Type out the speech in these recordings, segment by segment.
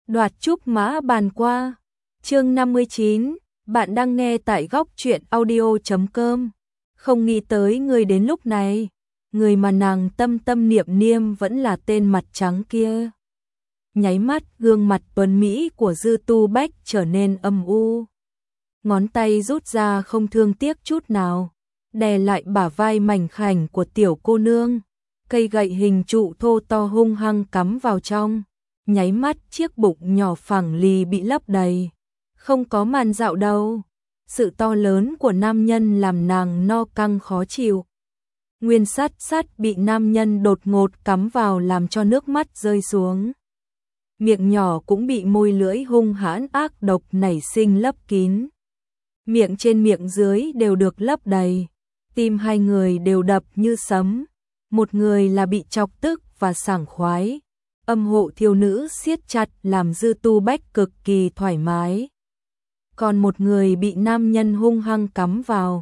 Đoạt trúc mã bàn qua. Chương 59, bạn đang nghe tại góc truyện audio.com. Không nghĩ tới người đến lúc này, người mà nàng tâm tâm niệm niệm vẫn là tên mặt trắng kia. Nháy mắt, gương mặt tuấn mỹ của Dư Tu Bách trở nên âm u. Ngón tay rút ra không thương tiếc chút nào, đè lại bả vai mảnh khảnh của tiểu cô nương. Cây gậy hình trụ thô to hung hăng cắm vào trong. Nháy mắt chiếc bụng nhỏ phẳng lì bị lấp đầy. Không có màn dạo đâu. Sự to lớn của nam nhân làm nàng no căng khó chịu. Nguyên sắt bị nam nhân đột ngột cắm vào làm cho nước mắt rơi xuống. Miệng nhỏ cũng bị môi lưỡi hung hãn ác độc nảy sinh lấp kín. Miệng trên miệng dưới đều được lấp đầy. Tim hai người đều đập như sấm. Một người là bị chọc tức và sảng khoái. Âm hộ thiếu nữ siết chặt làm Dư Tu Bách cực kỳ thoải mái. Còn một người bị nam nhân hung hăng cắm vào.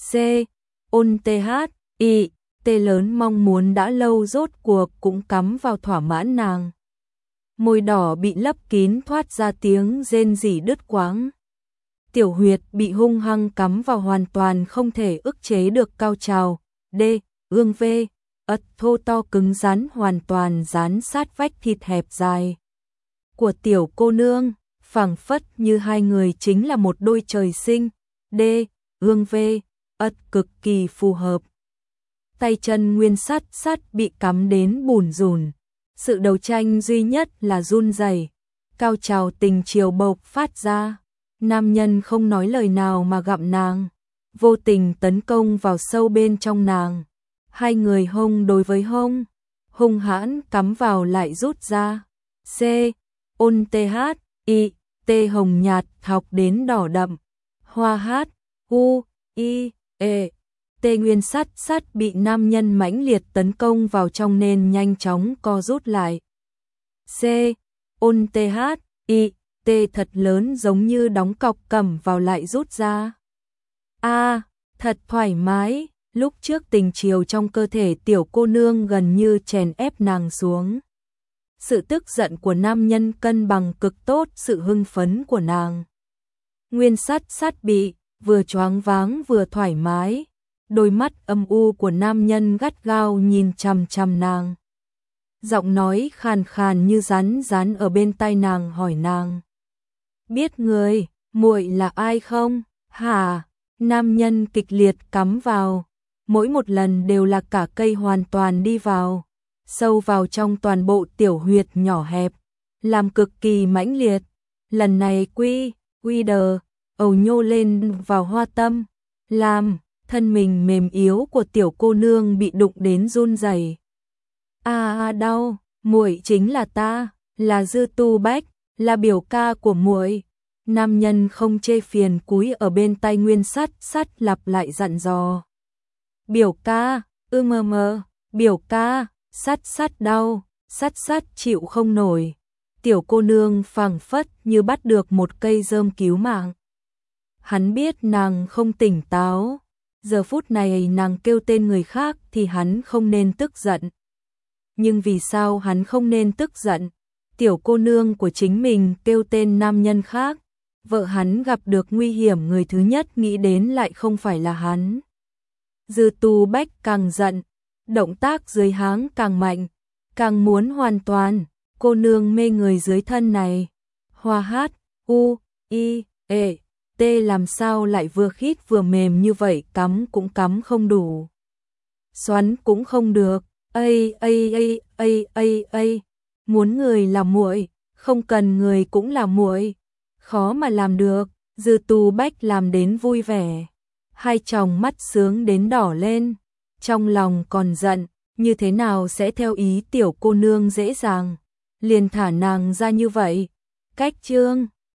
Ôn THI, tê lớn mong muốn đã lâu rốt cuộc cũng cắm vào thỏa mãn nàng. Môi đỏ bị lấp kín thoát ra tiếng rên rỉ đứt quãng. Tiểu huyệt bị hung hăng cắm vào hoàn toàn không thể ức chế được cao trào. Ương V. Ất thô to cứng rắn hoàn toàn dán sát vách thịt hẹp dài của tiểu cô nương, phảng phất như hai người chính là một đôi trời sinh. Ương V. Ất cực kỳ phù hợp. Tay chân nguyên sắt bị cắm đến bùn rùn. Sự đấu tranh duy nhất là run rẩy. Cao trào tình chiều bộc phát ra. Nam nhân không nói lời nào mà gặm nàng, vô tình tấn công vào sâu bên trong nàng. Hai người hông đối với hông, hung hãn cắm vào lại rút ra. Ôn THI, tê hồng nhạt thọc đến đỏ đậm. Hoa tê nguyên sắt bị nam nhân mãnh liệt tấn công vào trong nên nhanh chóng co rút lại. Ôn THI, tê thật lớn giống như đóng cọc cầm vào lại rút ra. Thật thoải mái. Lúc trước tình chiều trong cơ thể tiểu cô nương gần như chèn ép nàng xuống. Sự tức giận của nam nhân cân bằng cực tốt sự hưng phấn của nàng. Nguyên sắt bị, vừa choáng váng vừa thoải mái. Đôi mắt âm u của nam nhân gắt gao nhìn chằm chằm nàng. Giọng nói khàn khàn như rắn ở bên tai nàng hỏi nàng. Biết người, muội là ai không? Hả? Nam nhân kịch liệt cắm vào. Mỗi một lần đều là cả cây hoàn toàn đi vào, sâu vào trong toàn bộ tiểu huyệt nhỏ hẹp, làm cực kỳ mãnh liệt. Lần này quy đờ, ầu nhô lên vào hoa tâm, làm thân mình mềm yếu của tiểu cô nương bị đụng đến run rẩy. Đau, muội chính là ta, là Dư Tu Bách, là biểu ca của muội. Nam nhân không chê phiền cúi ở bên tai nguyên sắt lặp lại dặn dò. Biểu ca, biểu ca, sắt đau, sắt chịu không nổi. Tiểu cô nương phảng phất như bắt được một cây rơm cứu mạng. Hắn biết nàng không tỉnh táo. Giờ phút này nàng kêu tên người khác thì hắn không nên tức giận. Nhưng vì sao hắn không nên tức giận? Tiểu cô nương của chính mình kêu tên nam nhân khác. Vợ hắn gặp được nguy hiểm, người thứ nhất nghĩ đến lại không phải là hắn. Dư Tu Bách càng giận, động tác dưới háng càng mạnh, càng muốn hoàn toàn. Cô nương mê người dưới thân này. Hoa tê làm sao lại vừa khít vừa mềm như vậy, cắm cũng cắm không đủ, xoắn cũng không được. Muốn người là muội, không cần người cũng là muội, khó mà làm được. Dư Tu Bách làm đến vui vẻ, hai tròng mắt sướng đến đỏ lên, trong lòng còn giận, như thế nào sẽ theo ý tiểu cô nương dễ dàng, liền thả nàng ra như vậy. Cách chương